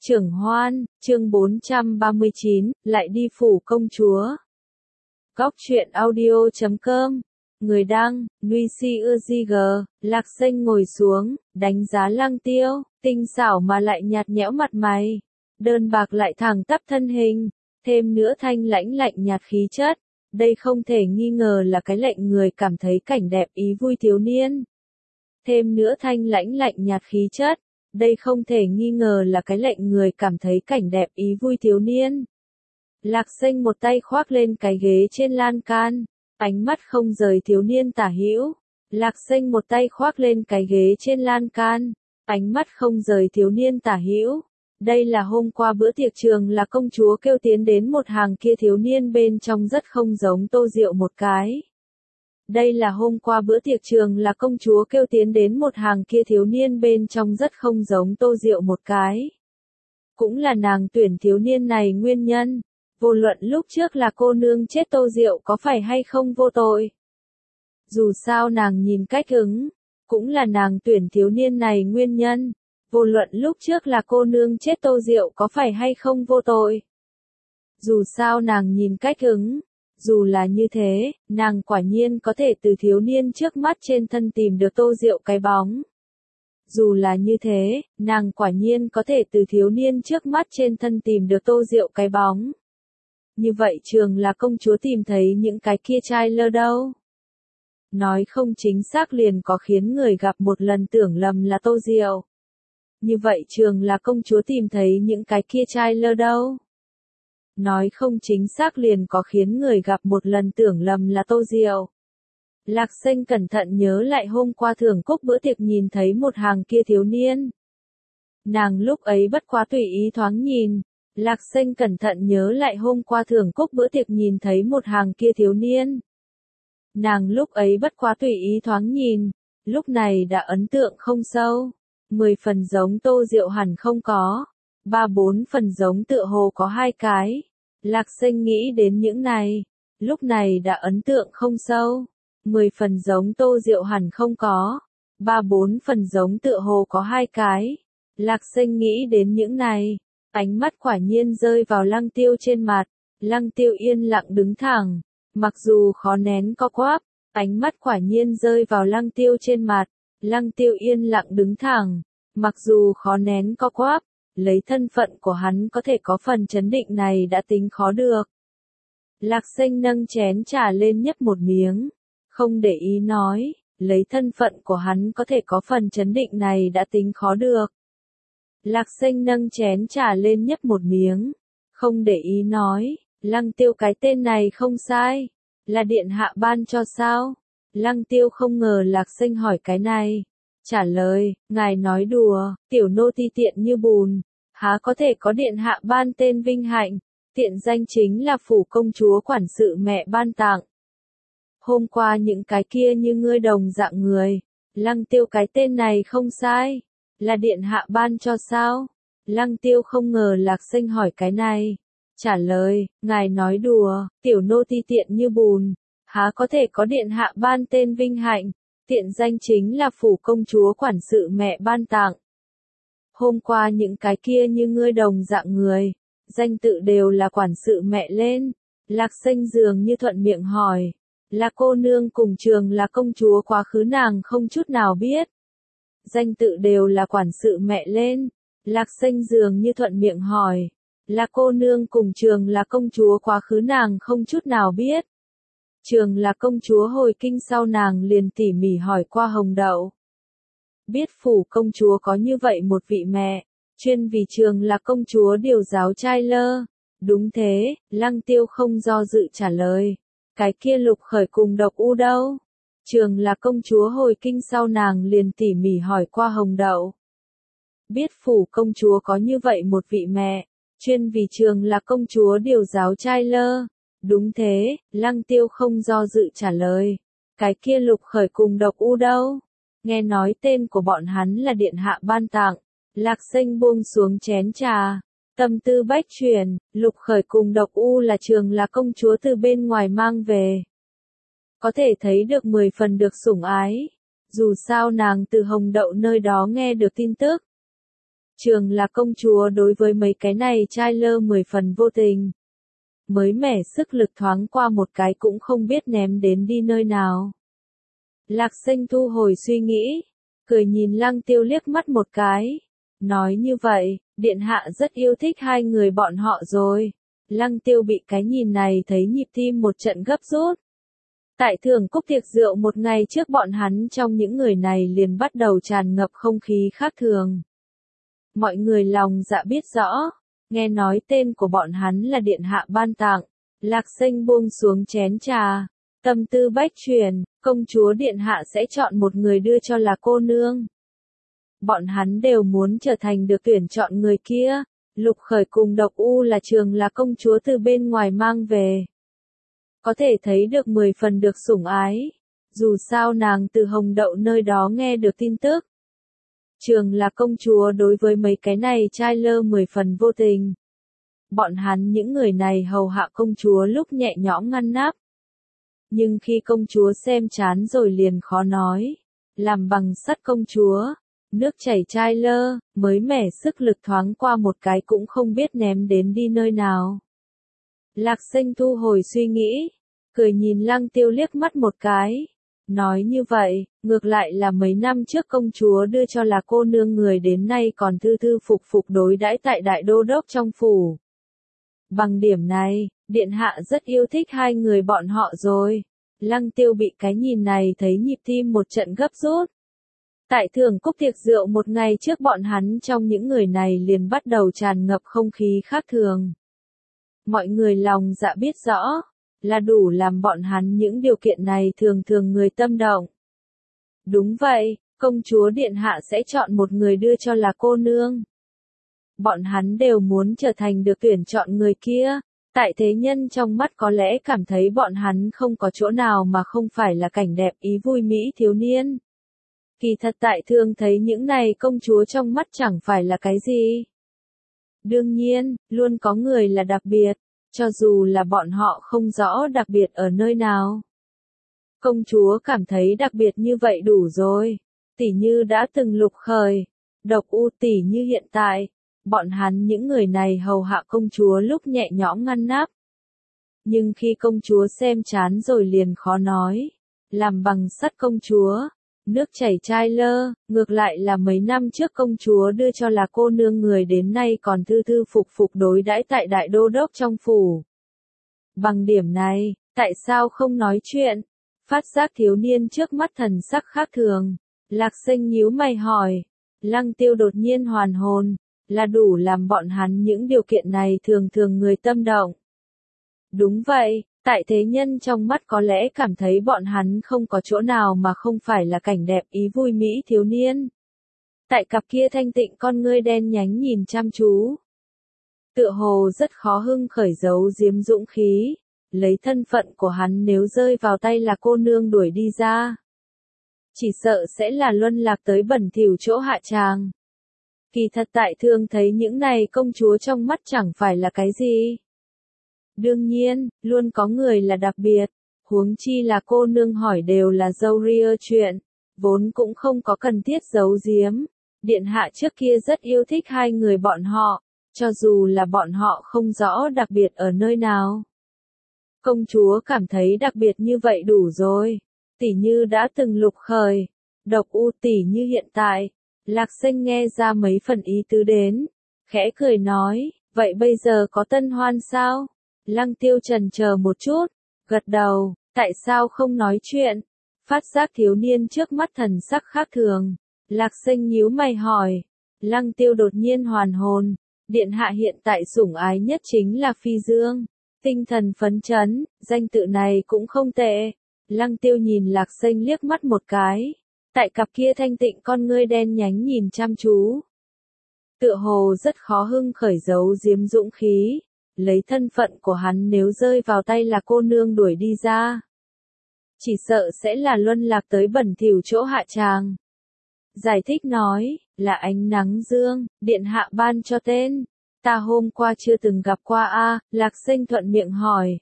Trưởng Hoan, chương 439, lại đi phủ công chúa. Góc truyện audio.com. Người đăng, Nuy Si Ư. Lạc Xanh ngồi xuống, đánh giá Lăng Tiêu, tinh xảo mà lại nhạt nhẽo mặt mày. Đơn bạc lại thẳng tắp thân hình, thêm nữa thanh lãnh lạnh nhạt khí chất. Đây không thể nghi ngờ là cái lệnh người cảm thấy cảnh đẹp ý vui thiếu niên. Thêm nữa thanh lãnh lạnh nhạt khí chất. Đây không thể nghi ngờ là cái lệnh người cảm thấy cảnh đẹp ý vui thiếu niên. Lạc Xanh một tay khoác lên cái ghế trên lan can, ánh mắt không rời thiếu niên tả hữu. Lạc Xanh một tay khoác lên cái ghế trên lan can, ánh mắt không rời thiếu niên tả hữu. Đây là hôm qua bữa tiệc trường là công chúa kêu tiến đến một hàng kia thiếu niên bên trong rất không giống Tô Diệu một cái. Đây là hôm qua bữa tiệc trường là công chúa kêu tiến đến một hàng kia thiếu niên bên trong rất không giống Tô Diệu một cái. Cũng là nàng tuyển thiếu niên này nguyên nhân. Vô luận lúc trước là cô nương chết Tô Diệu có phải hay không vô tội. Dù sao nàng nhìn cách ứng, cũng là nàng tuyển thiếu niên này nguyên nhân. Vô luận lúc trước là cô nương chết Tô Diệu có phải hay không vô tội. Dù sao nàng nhìn cách ứng. Dù là như thế, nàng quả nhiên có thể từ thiếu niên trước mắt trên thân tìm được Tô Diệu cái bóng. Dù là như thế, nàng quả nhiên có thể từ thiếu niên trước mắt trên thân tìm được Tô Diệu cái bóng. Như vậy trường là công chúa tìm thấy những cái kia trai lơ đâu. Nói không chính xác liền có khiến người gặp một lần tưởng lầm là Tô Diệu. Như vậy trường là công chúa tìm thấy những cái kia trai lơ đâu. Nói không chính xác liền có khiến người gặp một lần tưởng lầm là Tô Diệu. Lạc Xanh cẩn thận nhớ lại hôm qua thưởng cúc bữa tiệc nhìn thấy một hàng kia thiếu niên. Nàng lúc ấy bất quá tùy ý thoáng nhìn. Lạc Xanh cẩn thận nhớ lại hôm qua thưởng cúc bữa tiệc nhìn thấy một hàng kia thiếu niên. Nàng lúc ấy bất quá tùy ý thoáng nhìn. Lúc này đã ấn tượng không sâu. 10 phần giống Tô Diệu hẳn không có. 3-4 phần giống tựa hồ có 2 cái. Lạc Xanh nghĩ đến những này. Lúc này đã ấn tượng không sâu. 10 phần giống Tô Diệu hẳn không có. 3-4 phần giống tựa hồ có 2 cái. Lạc Xanh nghĩ đến những này. Ánh mắt quả nhiên rơi vào Lăng Tiêu trên mặt. Lăng Tiêu yên lặng đứng thẳng. Mặc dù khó nén co quắp. Ánh mắt quả nhiên rơi vào Lăng Tiêu trên mặt. Lăng Tiêu yên lặng đứng thẳng. Mặc dù khó nén co quắp. Lấy thân phận của hắn có thể có phần chấn định này đã tính khó được. Lạc Xanh nâng chén trà lên nhấp một miếng. Không để ý nói, lấy thân phận của hắn có thể có phần chấn định này đã tính khó được. Lạc Xanh nâng chén trà lên nhấp một miếng. Không để ý nói, Lăng Tiêu cái tên này không sai. Là điện hạ ban cho sao? Lăng Tiêu không ngờ Lạc Xanh hỏi cái này. Trả lời, ngài nói đùa, tiểu nô ti tiện như bùn. Há có thể có điện hạ ban tên vinh hạnh. Tiện danh chính là phủ công chúa quản sự mẹ ban tặng. Hôm qua những cái kia như ngươi đồng dạng người. Lăng Tiêu cái tên này không sai. Là điện hạ ban cho sao? Lăng Tiêu không ngờ Lạc Xanh hỏi cái này. Trả lời, ngài nói đùa, tiểu nô ti tiện như bùn. Há có thể có điện hạ ban tên vinh hạnh. Tiện danh chính là phủ công chúa quản sự mẹ ban tặng. Hôm qua những cái kia như ngươi đồng dạng người. Danh tự đều là quản sự mẹ lên. Lạc Xanh dường như thuận miệng hỏi. Là cô nương cùng trường là công chúa quá khứ nàng không chút nào biết. Danh tự đều là quản sự mẹ lên. Lạc Xanh dường như thuận miệng hỏi. Là cô nương cùng trường là công chúa quá khứ nàng không chút nào biết. Trường là công chúa hồi kinh sau nàng liền tỉ mỉ hỏi qua Hồng Đậu. Biết phủ công chúa có như vậy một vị mẹ, chuyên vì trường là công chúa điều giáo trai lơ. Đúng thế, Lăng Tiêu không do dự trả lời. Cái kia Lục Khởi cùng Độc U đâu? Trường là công chúa hồi kinh sau nàng liền tỉ mỉ hỏi qua Hồng Đậu. Biết phủ công chúa có như vậy một vị mẹ, chuyên vì trường là công chúa điều giáo trai lơ. Đúng thế, Lăng Tiêu không do dự trả lời. Cái kia Lục Khởi cùng Độc U đâu? Nghe nói tên của bọn hắn là điện hạ ban tặng. Lạc Xanh buông xuống chén trà. Tâm tư bách chuyển, Lục Khởi cùng Độc U là trường là công chúa từ bên ngoài mang về. Có thể thấy được 10 phần được sủng ái. Dù sao nàng từ Hồng Đậu nơi đó nghe được tin tức. Trường là công chúa đối với mấy cái này trai lơ 10 phần vô tình. Mới mẻ sức lực thoáng qua một cái cũng không biết ném đến đi nơi nào. Lạc Sinh thu hồi suy nghĩ, cười nhìn Lăng Tiêu liếc mắt một cái. Nói như vậy, điện hạ rất yêu thích hai người bọn họ rồi. Lăng Tiêu bị cái nhìn này thấy nhịp tim một trận gấp rút. Tại thưởng cúc tiệc rượu một ngày trước bọn hắn trong những người này liền bắt đầu tràn ngập không khí khác thường. Mọi người lòng dạ biết rõ, nghe nói tên của bọn hắn là điện hạ ban tặng. Lạc Sinh buông xuống chén trà, tâm tư bách chuyển, công chúa điện hạ sẽ chọn một người đưa cho là cô nương. Bọn hắn đều muốn trở thành được tuyển chọn người kia. Lục Khởi cùng Độc U là trường là công chúa từ bên ngoài mang về. Có thể thấy được 10 phần được sủng ái. Dù sao nàng từ Hồng Đậu nơi đó nghe được tin tức. Trường là công chúa đối với mấy cái này trai lơ 10 phần vô tình. Bọn hắn những người này hầu hạ công chúa lúc nhẹ nhõm ngăn nắp. Nhưng khi công chúa xem chán rồi liền khó nói. Làm bằng sắt công chúa. Nước chảy trai lơ, mới mẻ sức lực thoáng qua một cái cũng không biết ném đến đi nơi nào. Lạc Sinh thu hồi suy nghĩ, cười nhìn Lăng Tiêu liếc mắt một cái. Nói như vậy, ngược lại là mấy năm trước công chúa đưa cho là cô nương người đến nay còn thư thư phục phục đối đãi tại đại đô đốc trong phủ. Bằng điểm này, điện hạ rất yêu thích hai người bọn họ rồi. Lăng Tiêu bị cái nhìn này thấy nhịp tim một trận gấp rút. Tại thưởng cúc tiệc rượu một ngày trước bọn hắn trong những người này liền bắt đầu tràn ngập không khí khác thường. Mọi người lòng dạ biết rõ, là đủ làm bọn hắn những điều kiện này thường thường người tâm động. Đúng vậy, công chúa điện hạ sẽ chọn một người đưa cho là cô nương. Bọn hắn đều muốn trở thành được tuyển chọn người kia. Tại thế nhân trong mắt có lẽ cảm thấy bọn hắn không có chỗ nào mà không phải là cảnh đẹp ý vui mỹ thiếu niên. Kỳ thật tại thường thấy những này công chúa trong mắt chẳng phải là cái gì. Đương nhiên, luôn có người là đặc biệt, cho dù là bọn họ không rõ đặc biệt ở nơi nào. Công chúa cảm thấy đặc biệt như vậy đủ rồi. Tỉ như đã từng Lục Khởi, Độc U tỉ như hiện tại. Bọn hắn những người này hầu hạ công chúa lúc nhẹ nhõm ngăn nắp. Nhưng khi công chúa xem chán rồi liền khó nói. Làm bằng sắt công chúa. Nước chảy trai lơ, ngược lại là mấy năm trước công chúa đưa cho là cô nương người đến nay còn thư thư phục phục đối đãi tại đại đô đốc trong phủ. Bằng điểm này, tại sao không nói chuyện? Phát giác thiếu niên trước mắt thần sắc khác thường. Lạc Sinh nhíu mày hỏi. Lăng Tiêu đột nhiên hoàn hồn, là đủ làm bọn hắn những điều kiện này thường thường người tâm động. Đúng vậy. Tại thế nhân trong mắt có lẽ cảm thấy bọn hắn không có chỗ nào mà không phải là cảnh đẹp ý vui mỹ thiếu niên. Tại cặp kia thanh tịnh con ngươi đen nhánh nhìn chăm chú. Tựa hồ rất khó hưng khởi giấu giếm dũng khí. Lấy thân phận của hắn nếu rơi vào tay là cô nương đuổi đi ra. Chỉ sợ sẽ là luân lạc tới bẩn thỉu chỗ hạ tràng. Kỳ thật tại thường thấy những này công chúa trong mắt chẳng phải là cái gì. Đương nhiên, luôn có người là đặc biệt, huống chi là cô nương hỏi đều là dâu ria chuyện, vốn cũng không có cần thiết giấu giếm. Điện hạ trước kia rất yêu thích hai người bọn họ, cho dù là bọn họ không rõ đặc biệt ở nơi nào. Công chúa cảm thấy đặc biệt như vậy đủ rồi, tỉ như đã từng Lục Khởi, Độc U tỉ như hiện tại. Lạc Sinh nghe ra mấy phần ý tứ đến, khẽ cười nói, vậy bây giờ có tân hoan sao? Lăng Tiêu chần chờ một chút, gật đầu, tại sao không nói chuyện? Phát giác thiếu niên trước mắt thần sắc khác thường. Lạc Sinh nhíu mày hỏi. Lăng Tiêu đột nhiên hoàn hồn. Điện hạ hiện tại sủng ái nhất chính là Phi Dương. Tinh thần phấn chấn, danh tự này cũng không tệ. Lăng Tiêu nhìn Lạc Sinh liếc mắt một cái. Tại cặp kia thanh tịnh con ngươi đen nhánh nhìn chăm chú. Tựa hồ rất khó hưng khởi giấu giếm dũng khí. Lấy thân phận của hắn nếu rơi vào tay là cô nương đuổi đi ra. Chỉ sợ sẽ là luân lạc tới bẩn thỉu chỗ hạ tràng. Giải thích nói, là ánh nắng dương, điện hạ ban cho tên. Ta hôm qua chưa từng gặp qua a. Lạc Sinh thuận miệng hỏi.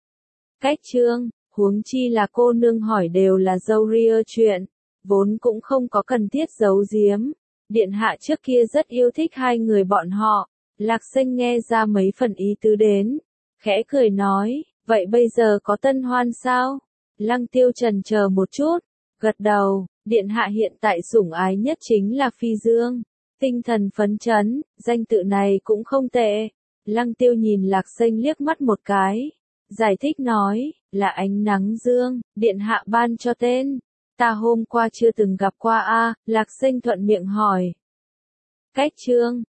Cách chương, huống chi là cô nương hỏi đều là dâu ria chuyện. Vốn cũng không có cần thiết giấu giếm. điện hạ trước kia rất yêu thích hai người bọn họ. Lạc Xanh nghe ra mấy phần ý tứ đến, khẽ cười nói, vậy bây giờ có tân hoan sao? Lăng Tiêu chần chờ một chút, gật đầu, điện hạ hiện tại sủng ái nhất chính là Phi Dương. Tinh thần phấn chấn, danh tự này cũng không tệ. Lăng Tiêu nhìn Lạc Xanh liếc mắt một cái, giải thích nói, là ánh nắng dương, điện hạ ban cho tên. Ta hôm qua chưa từng gặp qua a. Lạc Xanh thuận miệng hỏi. Cách chương